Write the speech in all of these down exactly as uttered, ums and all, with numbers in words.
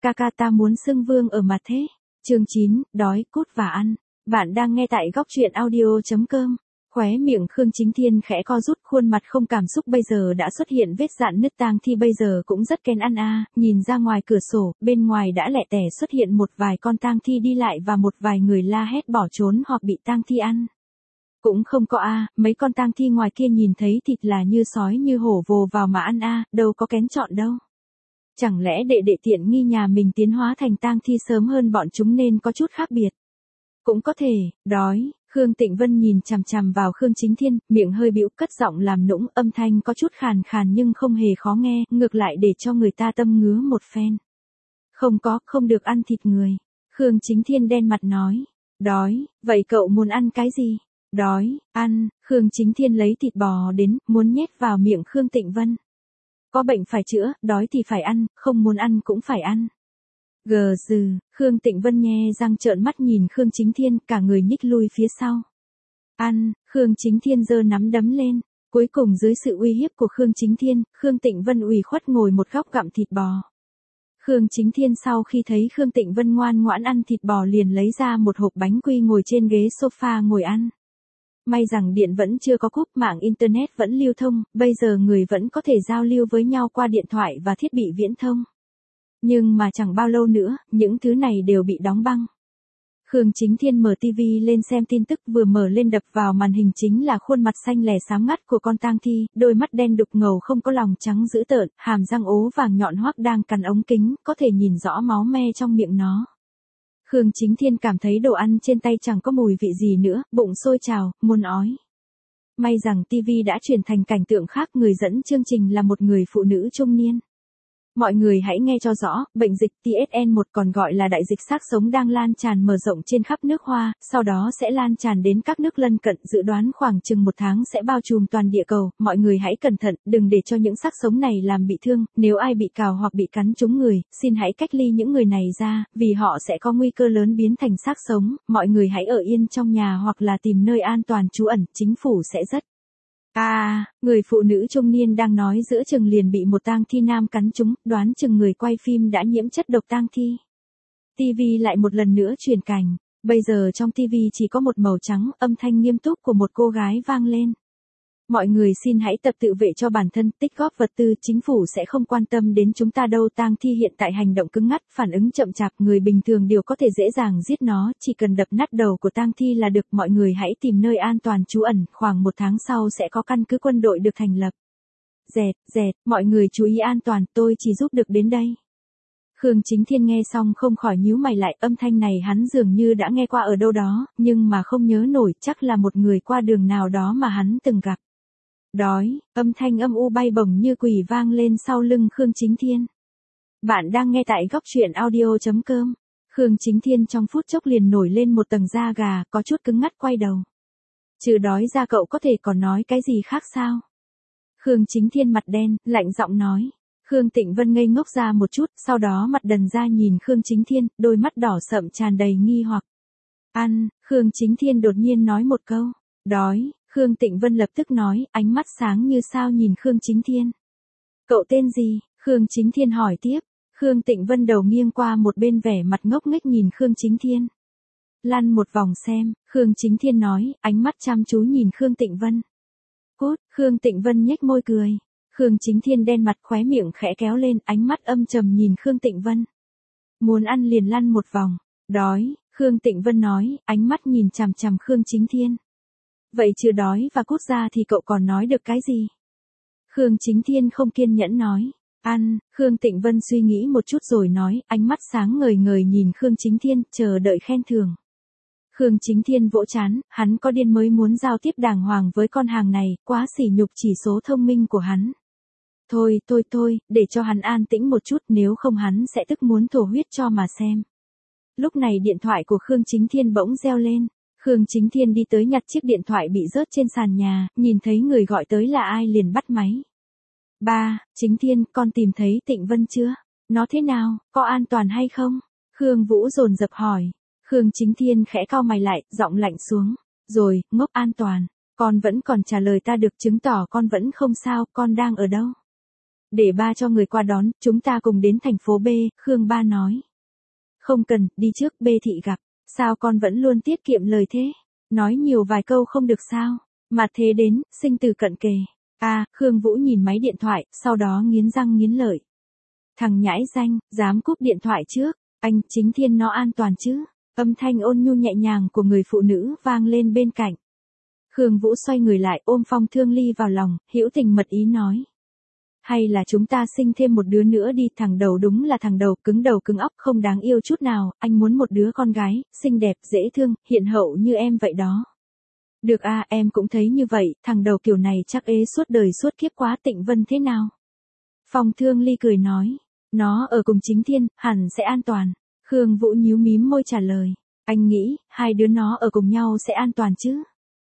ca ca ta muốn xưng vương ở mặt thế. Chương chín, đói, cút và ăn. Bạn đang nghe tại góc truyện audio.com. Khóe miệng Khương Chính Thiên khẽ co rút, khuôn mặt không cảm xúc bây giờ đã xuất hiện vết dạn nứt. Tang Thi bây giờ cũng rất kén ăn a, à. Nhìn ra ngoài cửa sổ, bên ngoài đã lẻ tẻ xuất hiện một vài con tang thi đi lại và một vài người la hét bỏ trốn hoặc bị tang thi ăn. Cũng không có a, à, mấy con tang thi ngoài kia nhìn thấy thịt là như sói như hổ vồ vào mà ăn a, à, đâu có kén chọn đâu. Chẳng lẽ đệ đệ tiện nghi nhà mình tiến hóa thành tang thi sớm hơn bọn chúng nên có chút khác biệt. Cũng có thể, đói. Khương Tịnh Vân nhìn chằm chằm vào Khương Chính Thiên, miệng hơi bĩu, cất giọng làm nũng, âm thanh có chút khàn khàn nhưng không hề khó nghe, ngược lại để cho người ta tâm ngứa một phen. Không có, không được ăn thịt người. Khương Chính Thiên đen mặt nói. Đói, vậy cậu muốn ăn cái gì? Đói, ăn. Khương Chính Thiên lấy thịt bò đến, muốn nhét vào miệng Khương Tịnh Vân. Có bệnh phải chữa, đói thì phải ăn, không muốn ăn cũng phải ăn. Gờ dừ, Khương Tịnh Vân nhe răng trợn mắt nhìn Khương Chính Thiên, cả người nhích lui phía sau. Ăn, Khương Chính Thiên giơ nắm đấm lên. Cuối cùng dưới sự uy hiếp của Khương Chính Thiên, Khương Tịnh Vân ủy khuất ngồi một góc gặm thịt bò. Khương Chính Thiên sau khi thấy Khương Tịnh Vân ngoan ngoãn ăn thịt bò liền lấy ra một hộp bánh quy ngồi trên ghế sofa ngồi ăn. May rằng điện vẫn chưa có cúp, mạng internet vẫn lưu thông, bây giờ người vẫn có thể giao lưu với nhau qua điện thoại và thiết bị viễn thông. Nhưng mà chẳng bao lâu nữa, những thứ này đều bị đóng băng. Khương Chính Thiên mở tivi lên xem tin tức, vừa mở lên đập vào màn hình chính là khuôn mặt xanh lè xám ngắt của con tang thi, đôi mắt đen đục ngầu không có lòng trắng dữ tợn, hàm răng ố vàng nhọn hoắt đang cắn ống kính, có thể nhìn rõ máu me trong miệng nó. Khương Chính Thiên cảm thấy đồ ăn trên tay chẳng có mùi vị gì nữa, bụng sôi trào, muốn ói. May rằng tivi đã chuyển thành cảnh tượng khác, người dẫn chương trình là một người phụ nữ trung niên. Mọi người hãy nghe cho rõ, bệnh dịch T S N một còn gọi là đại dịch xác sống đang lan tràn mở rộng trên khắp nước Hoa, sau đó sẽ lan tràn đến các nước lân cận, dự đoán khoảng chừng một tháng sẽ bao trùm toàn địa cầu, mọi người hãy cẩn thận, đừng để cho những xác sống này làm bị thương, nếu ai bị cào hoặc bị cắn trúng người, xin hãy cách ly những người này ra, vì họ sẽ có nguy cơ lớn biến thành xác sống, mọi người hãy ở yên trong nhà hoặc là tìm nơi an toàn trú ẩn, chính phủ sẽ rất À, người phụ nữ trung niên đang nói giữa chừng liền bị một tang thi nam cắn trúng, đoán chừng người quay phim đã nhiễm chất độc tang thi. Tivi lại một lần nữa chuyển cảnh, bây giờ trong tivi chỉ có một màu trắng, âm thanh nghiêm túc của một cô gái vang lên. Mọi người xin hãy tập tự vệ cho bản thân, tích góp vật tư, chính phủ sẽ không quan tâm đến chúng ta đâu. Tang thi hiện tại hành động cứng ngắc, phản ứng chậm chạp, người bình thường đều có thể dễ dàng giết nó, chỉ cần đập nát đầu của tang thi là được. Mọi người hãy tìm nơi an toàn trú ẩn, khoảng một tháng sau sẽ có căn cứ quân đội được thành lập. Dẹt, dẹt, mọi người chú ý an toàn, tôi chỉ giúp được đến đây. Khương Chính Thiên nghe xong không khỏi nhíu mày lại, âm thanh này hắn dường như đã nghe qua ở đâu đó, nhưng mà không nhớ nổi, chắc là một người qua đường nào đó mà hắn từng gặp. Đói, âm thanh âm u bay bổng như quỷ vang lên sau lưng Khương Chính Thiên. Bạn đang nghe tại góc truyện audio.com. Khương Chính Thiên trong phút chốc liền nổi lên một tầng da gà, có chút cứng ngắt quay đầu. Trừ đói ra cậu có thể còn nói cái gì khác sao? Khương Chính Thiên mặt đen, lạnh giọng nói. Khương Tịnh Vân ngây ngốc ra một chút, sau đó mặt đần ra nhìn Khương Chính Thiên, đôi mắt đỏ sậm tràn đầy nghi hoặc. Ăn, Khương Chính Thiên đột nhiên nói một câu. Đói. Khương Tịnh Vân lập tức nói, ánh mắt sáng như sao nhìn Khương Chính Thiên. Cậu tên gì? Khương Chính Thiên hỏi tiếp. Khương Tịnh Vân đầu nghiêng qua một bên vẻ mặt ngốc nghếch nhìn Khương Chính Thiên. Lăn một vòng xem, Khương Chính Thiên nói, ánh mắt chăm chú nhìn Khương Tịnh Vân. Cút, Khương Tịnh Vân nhếch môi cười. Khương Chính Thiên đen mặt khóe miệng khẽ kéo lên, ánh mắt âm trầm nhìn Khương Tịnh Vân. Muốn ăn liền lăn một vòng. Đói, Khương Tịnh Vân nói, ánh mắt nhìn chằm chằm Khương Chính Thiên. Vậy chưa đói và cút ra thì cậu còn nói được cái gì? Khương Chính Thiên không kiên nhẫn nói. Ăn, Khương Tịnh Vân suy nghĩ một chút rồi nói, ánh mắt sáng ngời ngời nhìn Khương Chính Thiên, chờ đợi khen thưởng. Khương Chính Thiên vỗ chán, hắn có điên mới muốn giao tiếp đàng hoàng với con hàng này, quá sỉ nhục chỉ số thông minh của hắn. Thôi, thôi, thôi, để cho hắn an tĩnh một chút, nếu không hắn sẽ tức muốn thổ huyết cho mà xem. Lúc này điện thoại của Khương Chính Thiên bỗng reo lên. Khương Chính Thiên đi tới nhặt chiếc điện thoại bị rớt trên sàn nhà, nhìn thấy người gọi tới là ai liền bắt máy. Ba, Chính Thiên, con tìm thấy Tịnh Vân chưa? Nó thế nào, có an toàn hay không? Khương Vũ dồn dập hỏi. Khương Chính Thiên khẽ cau mày lại, giọng lạnh xuống. Rồi, ngốc, an toàn. Con vẫn còn trả lời ta được, chứng tỏ con vẫn không sao, con đang ở đâu? để ba cho người qua đón, chúng ta cùng đến thành phố B, Khương ba nói. Không cần, đi trước, B thị gặp. Sao con vẫn luôn tiết kiệm lời thế? Nói nhiều vài câu không được sao? Mặt thế đến, sinh tử cận kề. À, Khương Vũ nhìn máy điện thoại, sau đó nghiến răng nghiến lợi. Thằng nhãi danh, dám cúp điện thoại trước, anh Chính Thiên nó an toàn chứ? Âm thanh ôn nhu nhẹ nhàng của người phụ nữ vang lên bên cạnh. Khương Vũ xoay người lại ôm Phong Thương Ly vào lòng, hữu tình mật ý nói. Hay là chúng ta sinh thêm một đứa nữa đi, thằng đầu đúng là thằng đầu, cứng đầu cứng óc không đáng yêu chút nào, anh muốn một đứa con gái, xinh đẹp, dễ thương, hiền hậu như em vậy đó. Được à, em cũng thấy như vậy, thằng đầu kiểu này chắc ế suốt đời suốt kiếp quá. Tịnh Vân thế nào? Phong Thương Ly cười nói, nó ở cùng Chính Thiên, hẳn sẽ an toàn. Khương Vũ nhíu mím môi trả lời, anh nghĩ, hai đứa nó ở cùng nhau sẽ an toàn chứ?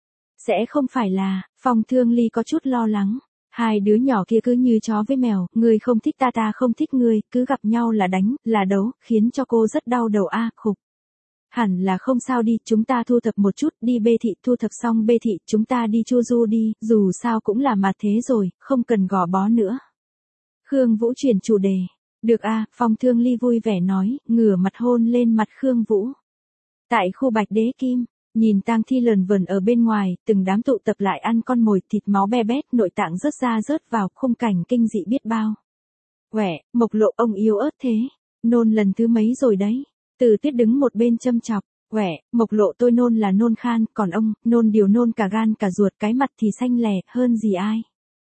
Sẽ không phải là, Phong Thương Ly có chút lo lắng. Hai đứa nhỏ kia cứ như chó với mèo, người không thích ta ta không thích người, cứ gặp nhau là đánh, là đấu, khiến cho cô rất đau đầu a, à, khục. Hẳn là không sao đi, chúng ta thu thập một chút, đi B thị, thu thập xong B thị, chúng ta đi Chu Du đi, dù sao cũng là mặt thế rồi, không cần gò bó nữa. Khương Vũ chuyển chủ đề. Được a, à, Phong Thương Ly vui vẻ nói, ngửa mặt hôn lên mặt Khương Vũ. Tại khu Bạch Đế Kim, nhìn tang thi lờn vờn ở bên ngoài, từng đám tụ tập lại ăn con mồi, thịt máu be bét, nội tạng rớt ra rớt vào, khung cảnh kinh dị biết bao. Quẻ, Mộc Lộ ông yếu ớt thế, nôn lần thứ mấy rồi đấy. Từ Tuyết đứng một bên châm chọc, quẻ, Mộc Lộ tôi nôn là nôn khan, còn ông, nôn điều nôn cả gan cả ruột, cái mặt thì xanh lè, hơn gì ai.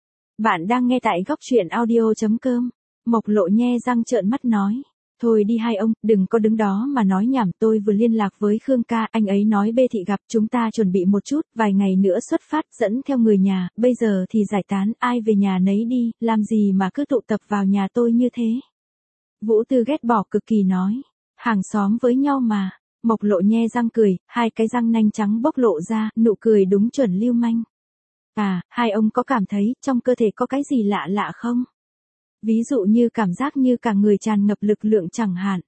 Bạn đang nghe tại góc truyện audio chấm com. Mộc Lộ nhe răng trợn mắt nói. Thôi đi hai ông, đừng có đứng đó mà nói nhảm, tôi vừa liên lạc với Khương ca, anh ấy nói B thị gặp, chúng ta chuẩn bị một chút, vài ngày nữa xuất phát, dẫn theo người nhà, bây giờ thì giải tán, ai về nhà nấy đi, làm gì mà cứ tụ tập vào nhà tôi như thế. Vũ Tư ghét bỏ cực kỳ nói, hàng xóm với nhau mà. Mộc Lộ nhe răng cười, hai cái răng nanh trắng bốc lộ ra, nụ cười đúng chuẩn lưu manh. À, hai ông có cảm thấy trong cơ thể có cái gì lạ lạ không? Ví dụ như cảm giác như cả người tràn ngập lực lượng chẳng hạn.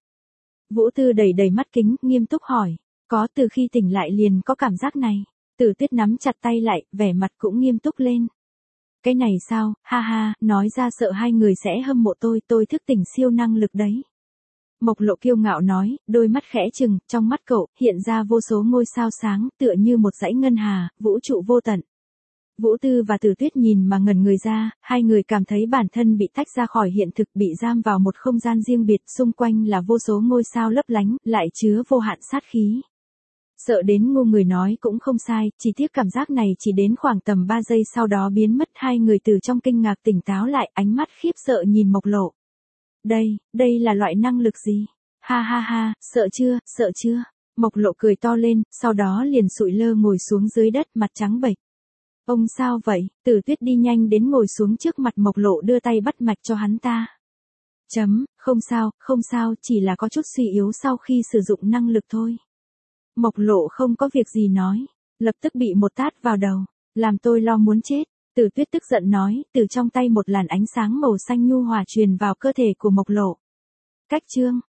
Vũ Tư đầy đầy mắt kính, nghiêm túc hỏi. Có, từ khi tỉnh lại liền có cảm giác này. Tử Tuyết nắm chặt tay lại, vẻ mặt cũng nghiêm túc lên. Cái này sao, ha ha, nói ra sợ hai người sẽ hâm mộ tôi, tôi thức tỉnh siêu năng lực đấy. Mộc Lộ kiêu ngạo nói, đôi mắt khẽ trừng, trong mắt cậu, hiện ra vô số ngôi sao sáng, tựa như một dãy ngân hà, vũ trụ vô tận. Vũ Tư và Tử Tuyết nhìn mà ngẩn người ra, hai người cảm thấy bản thân bị tách ra khỏi hiện thực, bị giam vào một không gian riêng biệt, xung quanh là vô số ngôi sao lấp lánh, lại chứa vô hạn sát khí. Sợ đến ngu người nói cũng không sai, chỉ tiếc cảm giác này chỉ đến khoảng tầm ba giây sau đó biến mất. Hai người từ trong kinh ngạc tỉnh táo lại, ánh mắt khiếp sợ nhìn Mộc Lộ. Đây, đây là loại năng lực gì? Ha ha ha, sợ chưa, sợ chưa? Mộc Lộ cười to lên, sau đó liền sụi lơ ngồi xuống dưới đất, mặt trắng bệch. Ông sao vậy? Tử Tuyết đi nhanh đến ngồi xuống trước mặt Mộc Lộ, đưa tay bắt mạch cho hắn ta. Chấm, không sao, không sao, chỉ là có chút suy yếu sau khi sử dụng năng lực thôi. Mộc Lộ không có việc gì nói, lập tức bị một tát vào đầu, làm tôi lo muốn chết. Tử Tuyết tức giận nói, từ trong tay một làn ánh sáng màu xanh nhu hòa truyền vào cơ thể của Mộc Lộ. Cách chương